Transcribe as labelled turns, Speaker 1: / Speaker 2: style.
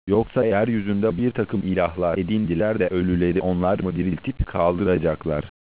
Speaker 1: Yoksa yeryüzünde bir takım ilahlar edindiler de ölüleri onlar mı diriltip kaldıracaklar?